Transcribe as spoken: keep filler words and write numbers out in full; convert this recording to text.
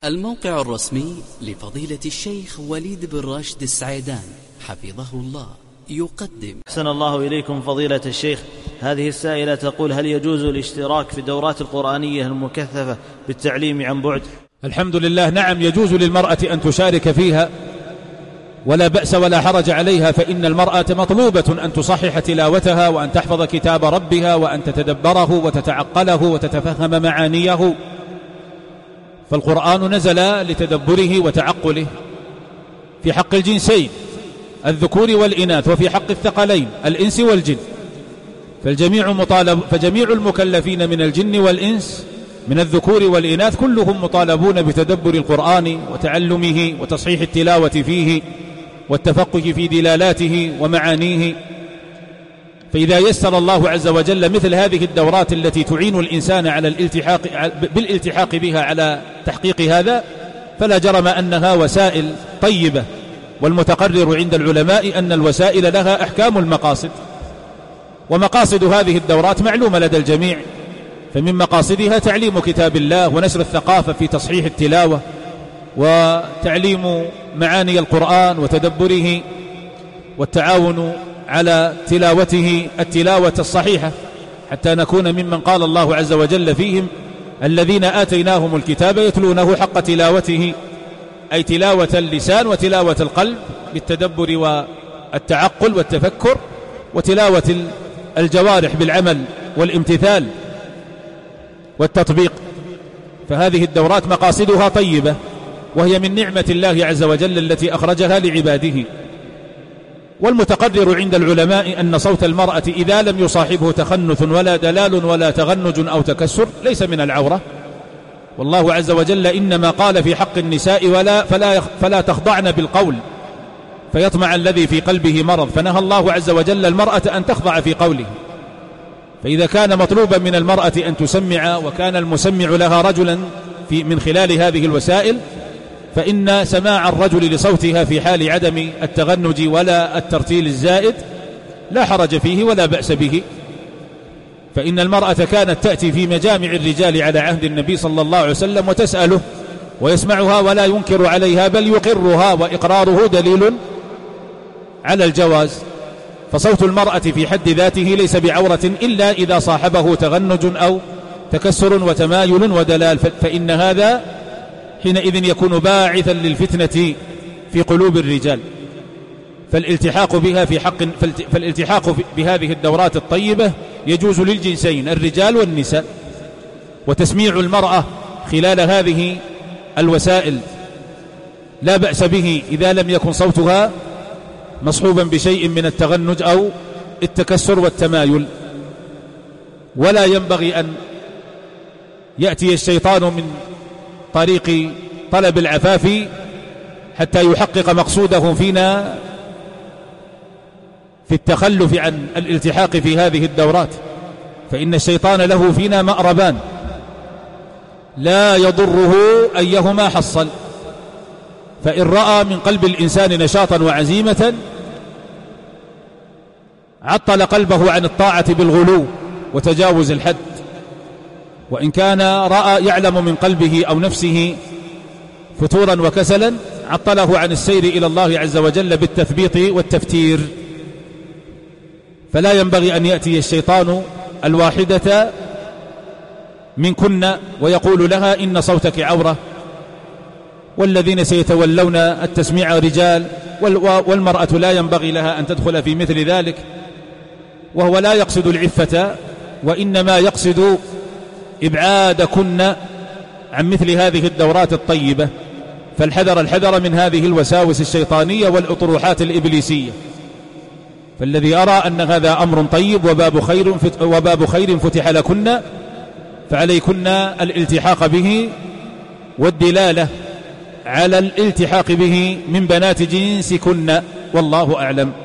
الموقع الرسمي لفضيلة الشيخ وليد بن راشد السعيدان حفظه الله يقدم. أحسن الله إليكم فضيلة الشيخ. هذه السائلة تقول: هل يجوز الاشتراك في الدورات القرآنية المكثفة بالتعليم عن بعد؟ الحمد لله، نعم، يجوز للمرأة أن تشارك فيها ولا بأس ولا حرج عليها، فإن المرأة مطلوبة أن تصحح تلاوتها وأن تحفظ كتاب ربها وأن تتدبره وتتعقله وتتفهم معانيه، فالقرآن نزل لتدبره وتعقله في حق الجنسين الذكور والإناث، وفي حق الثقلين الإنس والجن، فالجميع مطالب فجميع المكلفين من الجن والإنس من الذكور والإناث كلهم مطالبون بتدبر القرآن وتعلمه وتصحيح التلاوة فيه والتفقه في دلالاته ومعانيه. فإذا يسر الله عز وجل مثل هذه الدورات التي تعين الإنسان على الالتحاق بالالتحاق بها على تحقيق هذا، فلا جرم أنها وسائل طيبة، والمتقرر عند العلماء أن الوسائل لها أحكام المقاصد، ومقاصد هذه الدورات معلومة لدى الجميع، فمن مقاصدها تعليم كتاب الله ونشر الثقافة في تصحيح التلاوة وتعليم معاني القرآن وتدبره والتعاون على تلاوته التلاوة الصحيحة، حتى نكون ممن قال الله عز وجل فيهم: الذين آتيناهم الكتاب يتلونه حق تلاوته، أي تلاوة اللسان وتلاوة القلب بالتدبر والتعقل والتفكر، وتلاوة الجوارح بالعمل والامتثال والتطبيق. فهذه الدورات مقاصدها طيبة، وهي من نعمة الله عز وجل التي أخرجها لعباده. والمتقرر عند العلماء أن صوت المرأة إذا لم يصاحبه تخنث ولا دلال ولا تغنج أو تكسر ليس من العورة، والله عز وجل إنما قال في حق النساء: ولا فلا, فلا تخضعن بالقول فيطمع الذي في قلبه مرض، فنهى الله عز وجل المرأة أن تخضع في قوله. فإذا كان مطلوبا من المرأة أن تسمع، وكان المسمع لها رجلا في من خلال هذه الوسائل، فإن سماع الرجل لصوتها في حال عدم التغنج ولا الترتيل الزائد لا حرج فيه ولا بأس به. فإن المرأة كانت تأتي في مجامع الرجال على عهد النبي صلى الله عليه وسلم وتسأله ويسمعها ولا ينكر عليها، بل يقرها، وإقراره دليل على الجواز. فصوت المرأة في حد ذاته ليس بعورة إلا إذا صاحبه تغنج أو تكسر وتمايل ودلال، فإن هذا حينئذ يكون باعثا للفتنة في قلوب الرجال. فالالتحاق بها في حق فالالتحاق بهذه الدورات الطيبة يجوز للجنسين الرجال والنساء، وتسميع المرأة خلال هذه الوسائل لا بأس به إذا لم يكن صوتها مصحوبا بشيء من التغنج أو التكسر والتمايل. ولا ينبغي أن يأتي الشيطان من طريق طلب العفاف حتى يحقق مقصوده فينا في التخلف عن الالتحاق في هذه الدورات، فإن الشيطان له فينا مأربان لا يضره أيهما حصل. فإن رأى من قلب الإنسان نشاطا وعزيمة عطل قلبه عن الطاعة بالغلو وتجاوز الحد، وإن كان رأى يعلم من قلبه أو نفسه فتورا وكسلا عطله عن السير إلى الله عز وجل بالتثبيط والتفتير. فلا ينبغي أن يأتي الشيطان الواحدة منكن ويقول لها: إن صوتك عورة. والذين سيتولون التسميع رجال، والمرأة لا ينبغي لها أن تدخل في مثل ذلك، وهو لا يقصد العفة، وإنما يقصد إبعادكن عن مثل هذه الدورات الطيبة. فالحذر الحذر من هذه الوساوس الشيطانية والأطروحات الإبليسية. فالذي أرى أن هذا أمر طيب وباب خير وباب خير فتح لكن، فعليكن الالتحاق به والدلالة على الالتحاق به من بنات جنسكن، والله أعلم.